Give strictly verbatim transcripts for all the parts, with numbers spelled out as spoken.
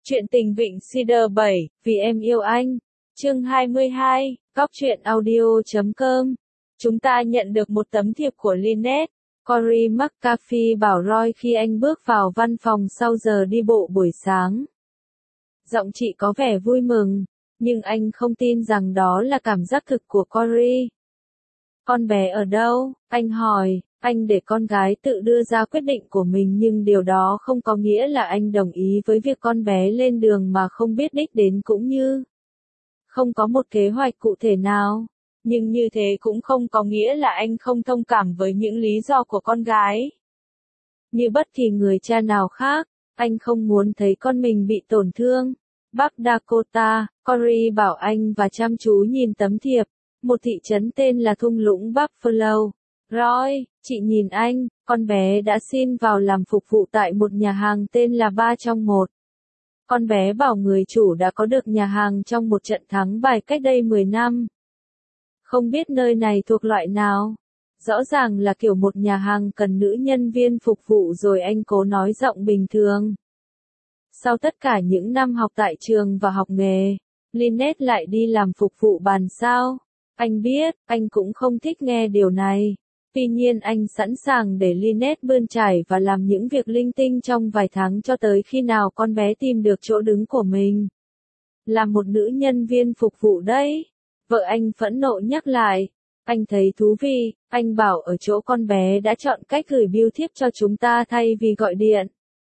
Chuyện tình Vịnh Cedar bảy, vì em yêu anh. Chương hai mươi hai, góc truyện audio chấm com. Chúng ta nhận được một tấm thiệp của Lynette. Corey McCarthy bảo Roy khi anh bước vào văn phòng sau giờ đi bộ buổi sáng. Giọng chị có vẻ vui mừng, nhưng anh không tin rằng đó là cảm giác thực của Corey. Con bé ở đâu? Anh hỏi. Anh để con gái tự đưa ra quyết định của mình, nhưng điều đó không có nghĩa là anh đồng ý với việc con bé lên đường mà không biết đích đến, cũng như không có một kế hoạch cụ thể nào. Nhưng như thế cũng không có nghĩa là anh không thông cảm với những lý do của con gái. Như bất kỳ người cha nào khác, anh không muốn thấy con mình bị tổn thương. Bắc Dakota, Corey bảo anh và chăm chú nhìn tấm thiệp. Một thị trấn tên là thung lũng Buffalo. Roy, chị nhìn anh, con bé đã xin vào làm phục vụ tại một nhà hàng tên là ba trong một. Con bé bảo người chủ đã có được nhà hàng trong một trận thắng bài cách đây mười năm. Không biết nơi này thuộc loại nào. Rõ ràng là kiểu một nhà hàng cần nữ nhân viên phục vụ, rồi anh cố nói giọng bình thường. Sau tất cả những năm học tại trường và học nghề, Lynette lại đi làm phục vụ bàn sao? Anh biết, anh cũng không thích nghe điều này. Tuy nhiên anh sẵn sàng để Lynette bươn trải và làm những việc linh tinh trong vài tháng cho tới khi nào con bé tìm được chỗ đứng của mình. Là một nữ nhân viên phục vụ đấy. Vợ anh phẫn nộ nhắc lại. Anh thấy thú vị, anh bảo ở chỗ con bé đã chọn cách gửi bưu thiếp cho chúng ta thay vì gọi điện.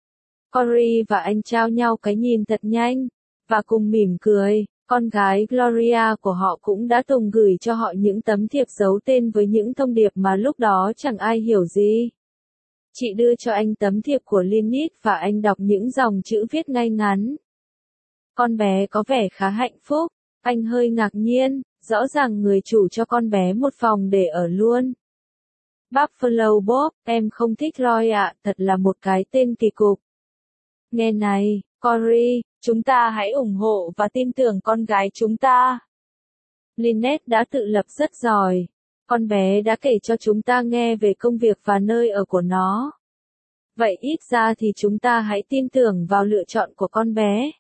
Corey và anh trao nhau cái nhìn thật nhanh, và cùng mỉm cười. Con gái Gloria của họ cũng đã từng gửi cho họ những tấm thiệp giấu tên với những thông điệp mà lúc đó chẳng ai hiểu gì. Chị đưa cho anh tấm thiệp của Lynette và anh đọc những dòng chữ viết ngay ngắn. Con bé có vẻ khá hạnh phúc. Anh hơi ngạc nhiên, rõ ràng người chủ cho con bé một phòng để ở luôn. Buffalo Bob, em không thích Roy ạ, thật là một cái tên kỳ cục. Nghe này, Corey, chúng ta hãy ủng hộ và tin tưởng con gái chúng ta. Lynette đã tự lập rất giỏi. Con bé đã kể cho chúng ta nghe về công việc và nơi ở của nó. Vậy ít ra thì chúng ta hãy tin tưởng vào lựa chọn của con bé.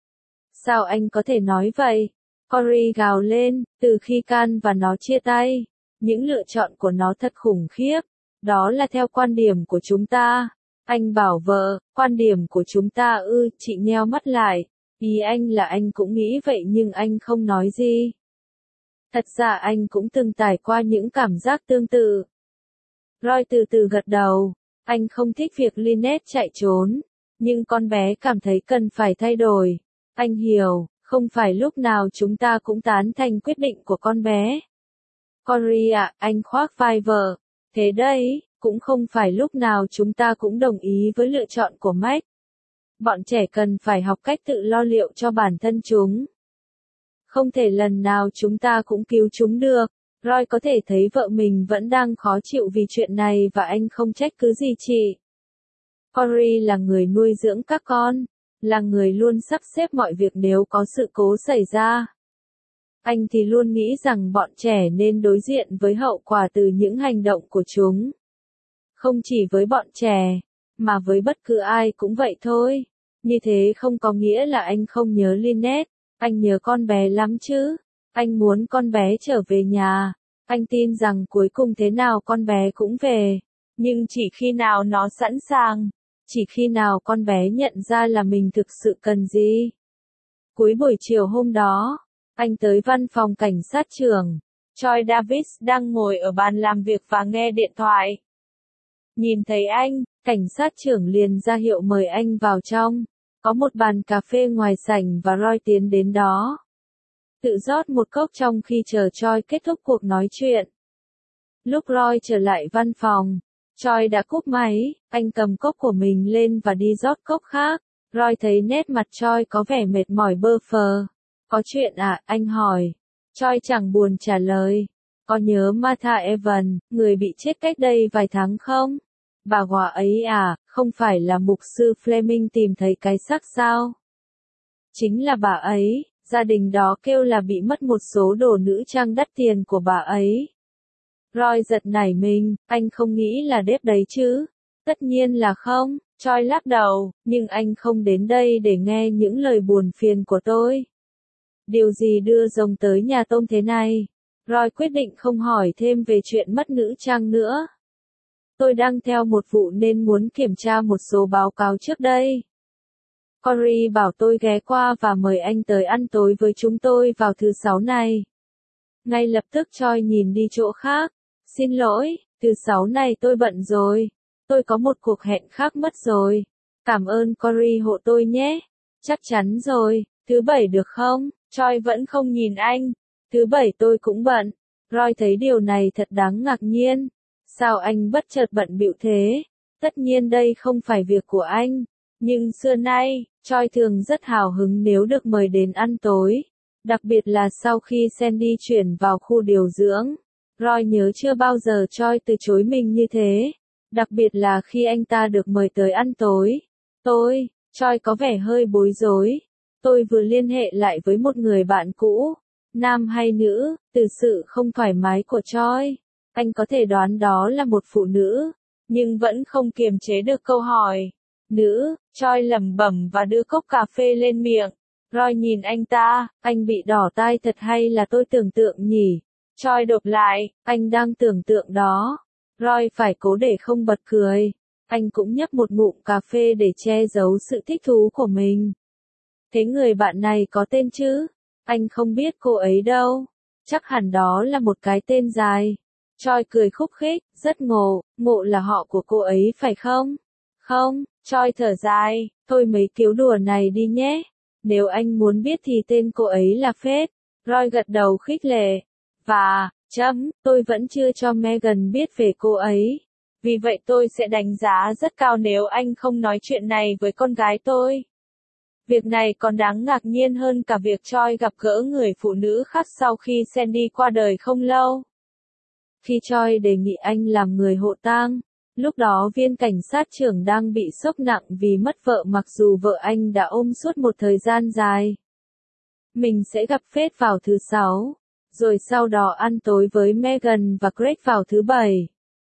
Sao anh có thể nói vậy? Corey gào lên, từ khi Can và nó chia tay, những lựa chọn của nó thật khủng khiếp. Đó là theo quan điểm của chúng ta. Anh bảo vợ, quan điểm của chúng ta ư? Chị nheo mắt lại. Ý anh là anh cũng nghĩ vậy nhưng anh không nói gì. Thật ra anh cũng từng trải qua những cảm giác tương tự. Roy từ từ gật đầu. Anh không thích việc Lynette chạy trốn. Nhưng con bé cảm thấy cần phải thay đổi. Anh hiểu, không phải lúc nào chúng ta cũng tán thành quyết định của con bé. Corey ạ, anh khoác vai vợ. Thế đấy, cũng không phải lúc nào chúng ta cũng đồng ý với lựa chọn của Mac. Bọn trẻ cần phải học cách tự lo liệu cho bản thân chúng. Không thể lần nào chúng ta cũng cứu chúng được. Roy có thể thấy vợ mình vẫn đang khó chịu vì chuyện này và anh không trách cứ gì chị. Corey là người nuôi dưỡng các con, là người luôn sắp xếp mọi việc nếu có sự cố xảy ra. Anh thì luôn nghĩ rằng bọn trẻ nên đối diện với hậu quả từ những hành động của chúng. Không chỉ với bọn trẻ, mà với bất cứ ai cũng vậy thôi. Như thế không có nghĩa là anh không nhớ Lynette. Anh nhớ con bé lắm chứ. Anh muốn con bé trở về nhà. Anh tin rằng cuối cùng thế nào con bé cũng về. Nhưng chỉ khi nào nó sẵn sàng. Chỉ khi nào con bé nhận ra là mình thực sự cần gì. Cuối buổi chiều hôm đó, anh tới văn phòng cảnh sát trưởng. Troy Davis đang ngồi ở bàn làm việc và nghe điện thoại. Nhìn thấy anh, cảnh sát trưởng liền ra hiệu mời anh vào trong. Có một bàn cà phê ngoài sảnh và Roy tiến đến đó. Tự rót một cốc trong khi chờ Troy kết thúc cuộc nói chuyện. Lúc Roy trở lại văn phòng, Troy đã cúp máy, anh cầm cốc của mình lên và đi rót cốc khác. Roy thấy nét mặt Troy có vẻ mệt mỏi bơ phờ. Có chuyện à, anh hỏi. Troy chẳng buồn trả lời. Có nhớ Martha Evans, người bị chết cách đây vài tháng không? Bà Hòa ấy à, không phải là mục sư Fleming tìm thấy cái xác sao? Chính là bà ấy, gia đình đó kêu là bị mất một số đồ nữ trang đắt tiền của bà ấy. Roy giật nảy mình, anh không nghĩ là Deb đấy chứ? Tất nhiên là không, Choi lắc đầu, nhưng anh không đến đây để nghe những lời buồn phiền của tôi. Điều gì đưa rồng tới nhà tôm thế này? Roy quyết định không hỏi thêm về chuyện mất nữ trang nữa. Tôi đang theo một vụ nên muốn kiểm tra một số báo cáo trước đây. Corey bảo tôi ghé qua và mời anh tới ăn tối với chúng tôi vào thứ sáu này. Ngay lập tức Choi nhìn đi chỗ khác. Xin lỗi, thứ sáu này tôi bận rồi. Tôi có một cuộc hẹn khác mất rồi. Cảm ơn Corey hộ tôi nhé. Chắc chắn rồi, thứ bảy được không? Choi vẫn không nhìn anh. Thứ bảy tôi cũng bận. Roy thấy điều này thật đáng ngạc nhiên. Sao anh bất chợt bận bịu thế? Tất nhiên đây không phải việc của anh. Nhưng xưa nay, Choi thường rất hào hứng nếu được mời đến ăn tối. Đặc biệt là sau khi Sandy chuyển vào khu điều dưỡng. Roy nhớ chưa bao giờ Choi từ chối mình như thế. Đặc biệt là khi anh ta được mời tới ăn tối. Tôi, Choi có vẻ hơi bối rối. Tôi vừa liên hệ lại với một người bạn cũ. Nam hay nữ, từ sự không thoải mái của Choi. Anh có thể đoán đó là một phụ nữ. Nhưng vẫn không kiềm chế được câu hỏi. Nữ, Choi lẩm bẩm và đưa cốc cà phê lên miệng. Roy nhìn anh ta, anh bị đỏ tai thật hay là tôi tưởng tượng nhỉ? Choi đột lại, anh đang tưởng tượng đó. Roy phải cố để không bật cười. Anh cũng nhấp một ngụm cà phê để che giấu sự thích thú của mình. Thế người bạn này có tên chứ? Anh không biết cô ấy đâu. Chắc hẳn đó là một cái tên dài. Choi cười khúc khích, rất ngộ, ngộ là họ của cô ấy phải không? Không, Choi thở dài, thôi mấy kiểu đùa này đi nhé. Nếu anh muốn biết thì tên cô ấy là phết. Roy gật đầu khích lệ. Và, chấm, tôi vẫn chưa cho Megan biết về cô ấy. Vì vậy tôi sẽ đánh giá rất cao nếu anh không nói chuyện này với con gái tôi. Việc này còn đáng ngạc nhiên hơn cả việc Choi gặp gỡ người phụ nữ khác sau khi Sandy qua đời không lâu. Khi Choi đề nghị anh làm người hộ tang, lúc đó viên cảnh sát trưởng đang bị sốc nặng vì mất vợ mặc dù vợ anh đã ôm suốt một thời gian dài. Mình sẽ gặp Faith vào thứ sáu, rồi sau đó ăn tối với Megan và Greg vào thứ bảy.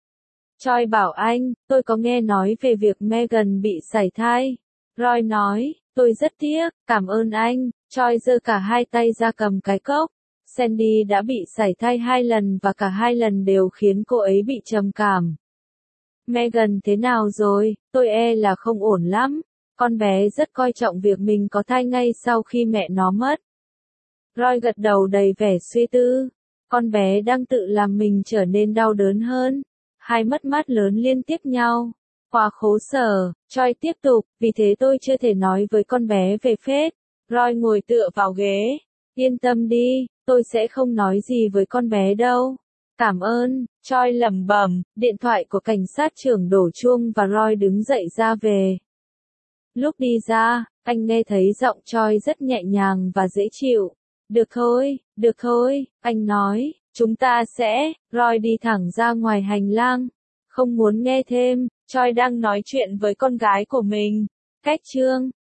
Choi bảo anh, tôi có nghe nói về việc Megan bị sảy thai. Roy nói, tôi rất tiếc, cảm ơn anh. Choi giơ cả hai tay ra cầm cái cốc. Sandy đã bị sảy thai hai lần và cả hai lần đều khiến cô ấy bị trầm cảm. Megan thế nào rồi? Tôi e là không ổn lắm. Con bé rất coi trọng việc mình có thai ngay sau khi mẹ nó mất. Roy gật đầu đầy vẻ suy tư. Con bé đang tự làm mình trở nên đau đớn hơn. Hai mất mát lớn liên tiếp nhau. Quá khổ sở. Choi tiếp tục, vì thế tôi chưa thể nói với con bé về Faith. Roy ngồi tựa vào ghế. Yên tâm đi, tôi sẽ không nói gì với con bé đâu. Cảm ơn, Choi lẩm bẩm. Điện thoại của cảnh sát trưởng đổ chuông và Roy đứng dậy ra về. Lúc đi ra, anh nghe thấy giọng Choi rất nhẹ nhàng và dễ chịu. Được thôi, được thôi, anh nói, chúng ta sẽ, Roy đi thẳng ra ngoài hành lang. Không muốn nghe thêm, Choi đang nói chuyện với con gái của mình. Cách chương